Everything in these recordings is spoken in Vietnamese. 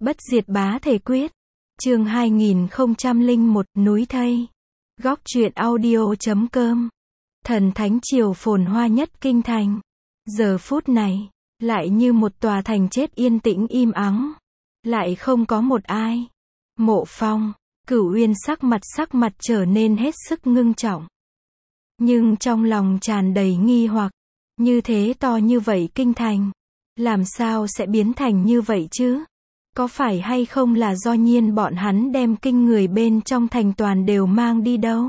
Bất diệt bá thể quyết. Chương 2001 núi thây. Góc truyện audio.com. Thần thánh triều phồn hoa nhất kinh thành. Giờ phút này, lại như một tòa thành chết yên tĩnh im ắng. Lại không có một ai. Mộ Phong, Cửu Uyên sắc mặt trở nên hết sức ngưng trọng. Nhưng trong lòng tràn đầy nghi hoặc, như thế to như vậy kinh thành, làm sao sẽ biến thành như vậy chứ? Có phải hay không là do nhiên bọn hắn đem kinh người bên trong thành toàn đều mang đi đâu?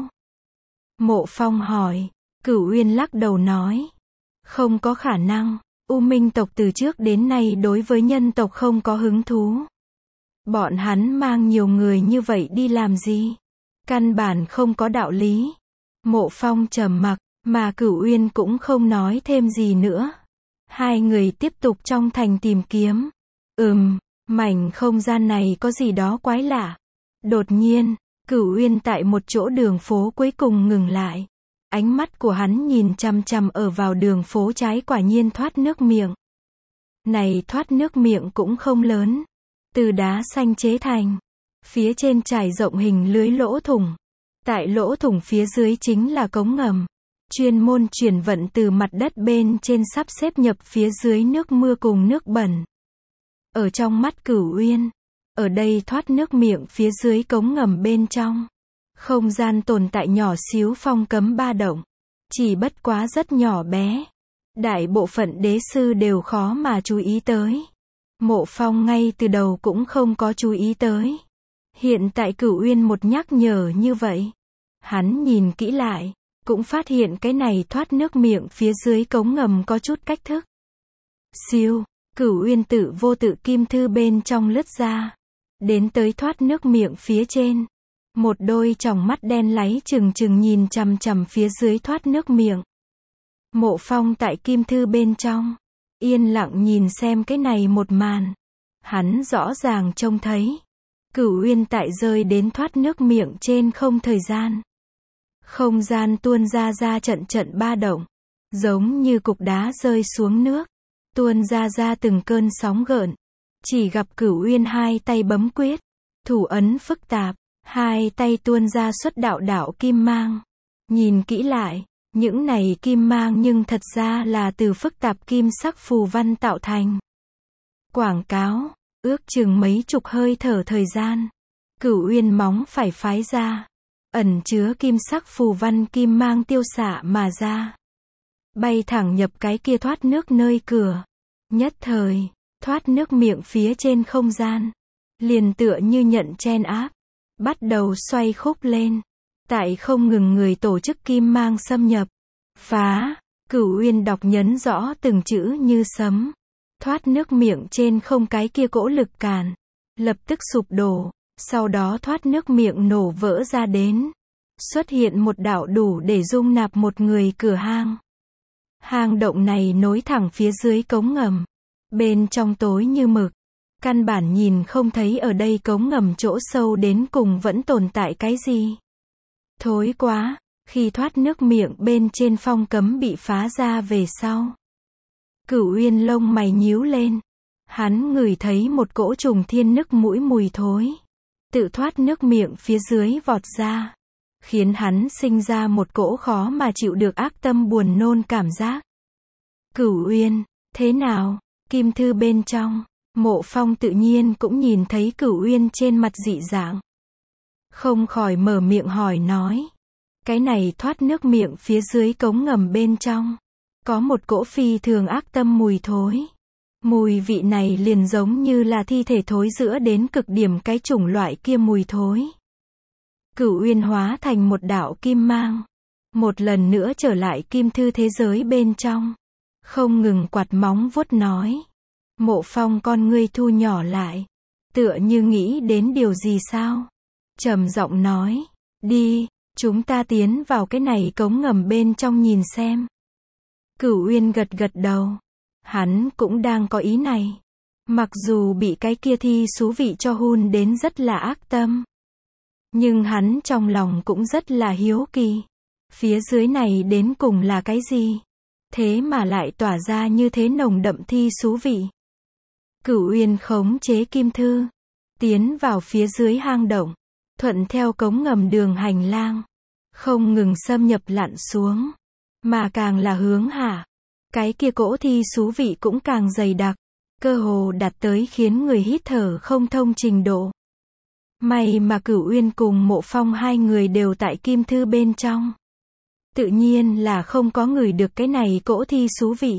Mộ Phong hỏi. Cửu Uyên lắc đầu nói. Không có khả năng, U Minh tộc từ trước đến nay đối với nhân tộc không có hứng thú. Bọn hắn mang nhiều người như vậy đi làm gì? Căn bản không có đạo lý. Mộ Phong trầm mặc, mà Cửu Uyên cũng không nói thêm gì nữa. Hai người tiếp tục trong thành tìm kiếm. Mảnh không gian này có gì đó quái lạ. Đột nhiên, Cửu Uyên tại một chỗ đường phố cuối cùng ngừng lại. Ánh mắt của hắn nhìn chằm chằm ở vào đường phố trái, quả nhiên thoát nước miệng. Này thoát nước miệng cũng không lớn. Từ đá xanh chế thành. Phía trên trải rộng hình lưới lỗ thủng. Tại lỗ thủng phía dưới chính là cống ngầm. Chuyên môn chuyển vận từ mặt đất bên trên sắp xếp nhập phía dưới nước mưa cùng nước bẩn. Ở trong mắt Cửu Uyên, ở đây thoát nước miệng phía dưới cống ngầm bên trong. Không gian tồn tại nhỏ xíu phong cấm ba động. Chỉ bất quá rất nhỏ bé. Đại bộ phận đế sư đều khó mà chú ý tới. Mộ Phong ngay từ đầu cũng không có chú ý tới. Hiện tại Cửu Uyên một nhắc nhở như vậy. Hắn nhìn kỹ lại, cũng phát hiện cái này thoát nước miệng phía dưới cống ngầm có chút cách thức. Siêu, Cửu Uyên tự vô tự kim thư bên trong lướt ra. Đến tới thoát nước miệng phía trên. Một đôi tròng mắt đen láy trừng trừng nhìn chằm chằm phía dưới thoát nước miệng. Mộ Phong tại kim thư bên trong, yên lặng nhìn xem cái này một màn. Hắn rõ ràng trông thấy. Cửu Uyên tại rơi đến thoát nước miệng trên không thời gian. Không gian tuôn ra trận ba động. Giống như cục đá rơi xuống nước. Tuôn ra từng cơn sóng gợn. Chỉ gặp Cửu Uyên hai tay bấm quyết. Thủ ấn phức tạp. Hai tay tuôn ra xuất đạo kim mang. Nhìn kỹ lại, những này kim mang nhưng thật ra là từ phức tạp kim sắc phù văn tạo thành. Quảng cáo, ước chừng mấy chục hơi thở thời gian. Cửu Uyên móng phải phái ra. Ẩn chứa kim sắc phù văn kim mang tiêu xạ mà ra. Bay thẳng nhập cái kia thoát nước nơi cửa. Nhất thời, thoát nước miệng phía trên không gian. Liền tựa như nhận chen áp. Bắt đầu xoay khúc lên. Tại không ngừng người tổ chức kim mang xâm nhập. Phá, Cửu Uyên đọc nhấn rõ từng chữ như sấm. Thoát nước miệng trên không cái kia cỗ lực cản. Lập tức sụp đổ. Sau đó thoát nước miệng nổ vỡ ra đến. Xuất hiện một đạo đủ để dung nạp một người cửa hang. Hang động này nối thẳng phía dưới cống ngầm. Bên trong tối như mực. Căn bản nhìn không thấy ở đây cống ngầm chỗ sâu đến cùng vẫn tồn tại cái gì. Thối quá, khi thoát nước miệng bên trên phong cấm bị phá ra về sau. Cửu Uyên lông mày nhíu lên. Hắn ngửi thấy một cỗ trùng thiên nức mũi mùi thối. Tự thoát nước miệng phía dưới vọt ra. Khiến hắn sinh ra một cỗ khó mà chịu được ác tâm buồn nôn cảm giác. Cửu Uyên, thế nào? Kim thư bên trong. Mộ Phong tự nhiên cũng nhìn thấy Cửu Uyên trên mặt dị dạng. Không khỏi mở miệng hỏi nói. Cái này thoát nước miệng phía dưới cống ngầm bên trong. Có một cỗ phi thường ác tâm mùi thối. Mùi vị này liền giống như là thi thể thối giữa đến cực điểm cái chủng loại kia mùi thối. Cửu Uyên hóa thành một đạo kim mang. Một lần nữa trở lại kim thư thế giới bên trong. Không ngừng quạt móng vuốt nói. Mộ Phong con ngươi thu nhỏ lại. Tựa như nghĩ đến điều gì sao? Trầm giọng nói. Đi, chúng ta tiến vào cái này cống ngầm bên trong nhìn xem. Cửu Uyên gật đầu. Hắn cũng đang có ý này. Mặc dù bị cái kia thi xú vị cho hun đến rất là ác tâm. Nhưng hắn trong lòng cũng rất là hiếu kỳ. Phía dưới này đến cùng là cái gì? Thế mà lại tỏa ra như thế nồng đậm thi xú vị. Cửu Uyên khống chế kim thư, tiến vào phía dưới hang động, thuận theo cống ngầm đường hành lang, không ngừng xâm nhập lặn xuống, mà càng là hướng hạ, cái kia cỗ thi xú vị cũng càng dày đặc, cơ hồ đạt tới khiến người hít thở không thông trình độ. May mà Cửu Uyên cùng Mộ Phong hai người đều tại kim thư bên trong. Tự nhiên là không có ngửi được cái này cỗ thi xú vị.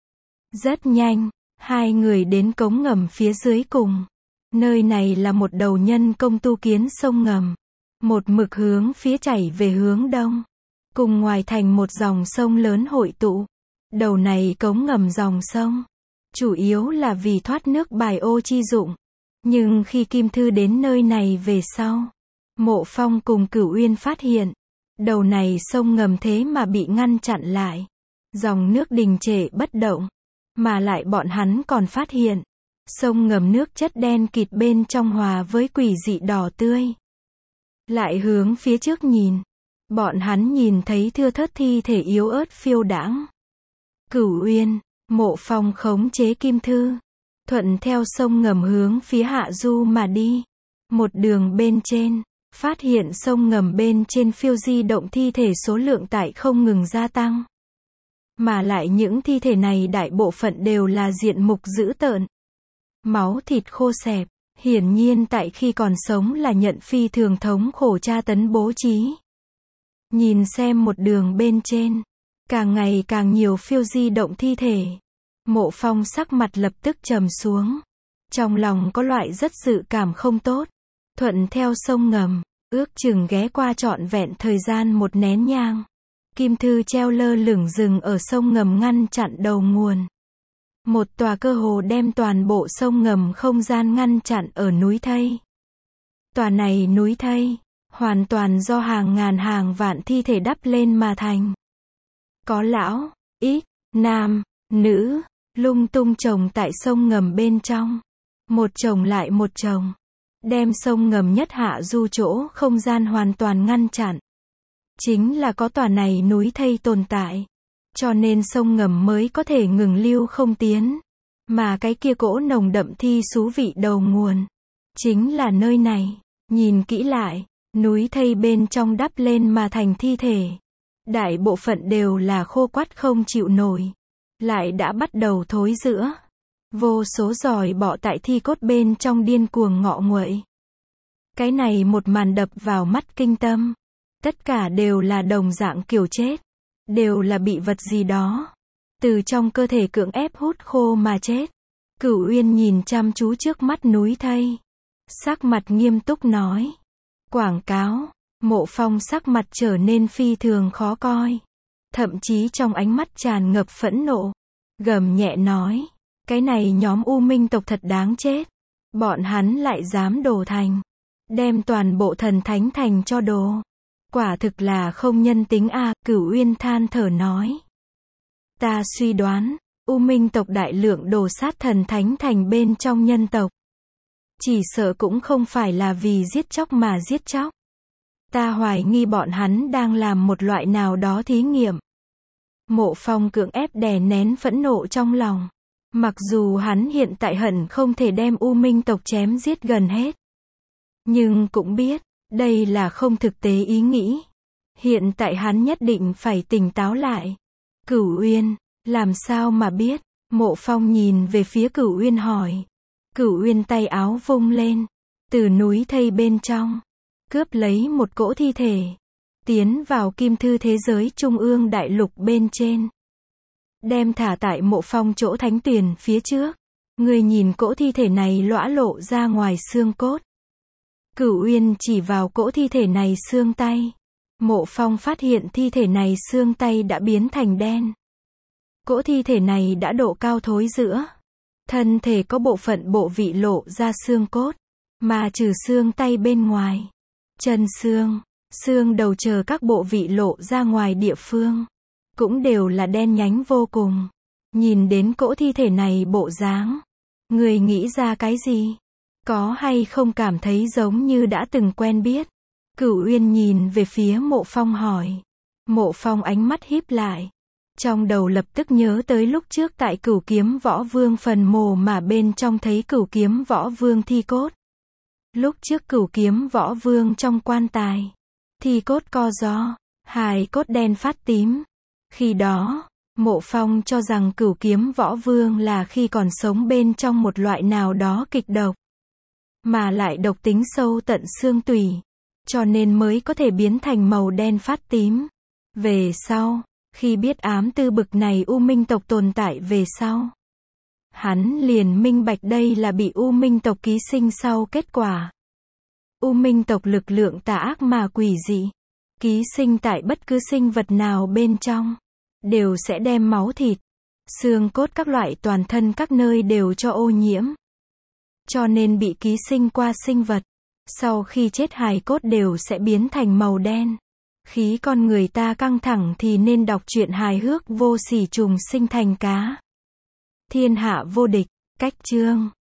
Rất nhanh, hai người đến cống ngầm phía dưới cùng. Nơi này là một đầu nhân công tu kiến sông ngầm. Một mực hướng phía chảy về hướng đông. Cùng ngoài thành một dòng sông lớn hội tụ. Đầu này cống ngầm dòng sông. Chủ yếu là vì thoát nước bài ô chi dụng. Nhưng khi Kim Thư đến nơi này về sau, Mộ Phong cùng Cửu Uyên phát hiện, đầu này sông ngầm thế mà bị ngăn chặn lại. Dòng nước đình trệ bất động. Mà lại bọn hắn còn phát hiện, sông ngầm nước chất đen kịt bên trong hòa với quỷ dị đỏ tươi. Lại hướng phía trước nhìn, bọn hắn nhìn thấy thưa thớt thi thể yếu ớt phiêu đãng. Cửu Uyên, Mộ Phong khống chế Kim Thư, thuận theo sông ngầm hướng phía hạ du mà đi. Một đường bên trên, phát hiện sông ngầm bên trên phiêu di động thi thể số lượng tại không ngừng gia tăng. Mà lại những thi thể này đại bộ phận đều là diện mục dữ tợn. Máu thịt khô xẹp, hiển nhiên tại khi còn sống là nhận phi thường thống khổ tra tấn bố trí. Nhìn xem một đường bên trên, càng ngày càng nhiều phiêu di động thi thể. Mộ Phong sắc mặt lập tức trầm xuống. Trong lòng có loại rất dự cảm không tốt. Thuận theo sông ngầm, ước chừng ghé qua trọn vẹn thời gian một nén nhang. Kim Thư treo lơ lửng rừng ở sông ngầm ngăn chặn đầu nguồn. Một tòa cơ hồ đem toàn bộ sông ngầm không gian ngăn chặn ở núi Thây. Tòa này núi Thây, hoàn toàn do hàng ngàn hàng vạn thi thể đắp lên mà thành. Có lão, ít, nam, nữ, lung tung chồng tại sông ngầm bên trong. Một chồng lại một chồng. Đem sông ngầm nhất hạ du chỗ không gian hoàn toàn ngăn chặn. Chính là có tòa này núi Thây tồn tại. Cho nên sông ngầm mới có thể ngừng lưu không tiến. Mà cái kia cỗ nồng đậm thi xú vị đầu nguồn. Chính là nơi này. Nhìn kỹ lại, núi Thây bên trong đắp lên mà thành thi thể. Đại bộ phận đều là khô quắt không chịu nổi. Lại đã bắt đầu thối rữa. Vô số giòi bọ tại thi cốt bên trong điên cuồng ngọ nguậy. Cái này một màn đập vào mắt kinh tâm. Tất cả đều là đồng dạng kiểu chết. Đều là bị vật gì đó từ trong cơ thể cưỡng ép hút khô mà chết. Cửu Uyên nhìn chăm chú trước mắt núi Thây. Sắc mặt nghiêm túc nói. Quảng cáo. Mộ Phong sắc mặt trở nên phi thường khó coi. Thậm chí trong ánh mắt tràn ngập phẫn nộ. Gầm nhẹ nói. Cái này nhóm U Minh tộc thật đáng chết. Bọn hắn lại dám đồ thành. Đem toàn bộ thần thánh thành cho đồ. Quả thực là không nhân tính a. Cửu Uyên than thở nói. Ta suy đoán, U Minh tộc đại lượng đồ sát thần thánh thành bên trong nhân tộc. Chỉ sợ cũng không phải là vì giết chóc mà giết chóc. Ta hoài nghi bọn hắn đang làm một loại nào đó thí nghiệm. Mộ Phong cưỡng ép đè nén phẫn nộ trong lòng. Mặc dù hắn hiện tại hận không thể đem U Minh tộc chém giết gần hết. Nhưng cũng biết, đây là không thực tế ý nghĩ. Hiện tại hắn nhất định phải tỉnh táo lại. Cửu Uyên, làm sao mà biết? Mộ Phong nhìn về phía Cửu Uyên hỏi. Cửu Uyên tay áo vung lên. Từ núi Thây bên trong. Cướp lấy một cỗ thi thể. Tiến vào Kim Thư thế giới trung ương đại lục bên trên. Đem thả tại Mộ Phong chỗ thánh tuyền phía trước. Người nhìn cỗ thi thể này lõa lộ ra ngoài xương cốt. Cửu Uyên chỉ vào cỗ thi thể này xương tay. Mộ Phong phát hiện thi thể này xương tay đã biến thành đen. Cỗ thi thể này đã độ cao thối rữa. Thân thể có bộ phận bộ vị lộ ra xương cốt. Mà trừ xương tay bên ngoài. Chân xương, xương đầu chờ các bộ vị lộ ra ngoài địa phương. Cũng đều là đen nhánh vô cùng. Nhìn đến cỗ thi thể này bộ dáng. Người nghĩ ra cái gì? Có hay không cảm thấy giống như đã từng quen biết? Cửu Uyên nhìn về phía Mộ Phong hỏi. Mộ Phong ánh mắt híp lại. Trong đầu lập tức nhớ tới lúc trước tại Cửu Kiếm Võ Vương phần mồ mà bên trong thấy Cửu Kiếm Võ Vương thi cốt. Lúc trước Cửu Kiếm Võ Vương trong quan tài, thi cốt co ro, hài cốt đen phát tím. Khi đó, Mộ Phong cho rằng Cửu Kiếm Võ Vương là khi còn sống bên trong một loại nào đó kịch độc, mà lại độc tính sâu tận xương tủy, cho nên mới có thể biến thành màu đen phát tím. Về sau, khi biết ám tư bực này U Minh tộc tồn tại về sau, hắn liền minh bạch đây là bị U Minh tộc ký sinh sau kết quả. U Minh tộc lực lượng tà ác mà quỷ dị, ký sinh tại bất cứ sinh vật nào bên trong, đều sẽ đem máu thịt, xương cốt các loại toàn thân các nơi đều cho ô nhiễm. Cho nên bị ký sinh qua sinh vật, sau khi chết hài cốt đều sẽ biến thành màu đen. Khí con người ta căng thẳng thì nên đọc truyện hài hước Vô Sỉ Trùng Sinh Thành Cá. Thiên hạ vô địch, cách chương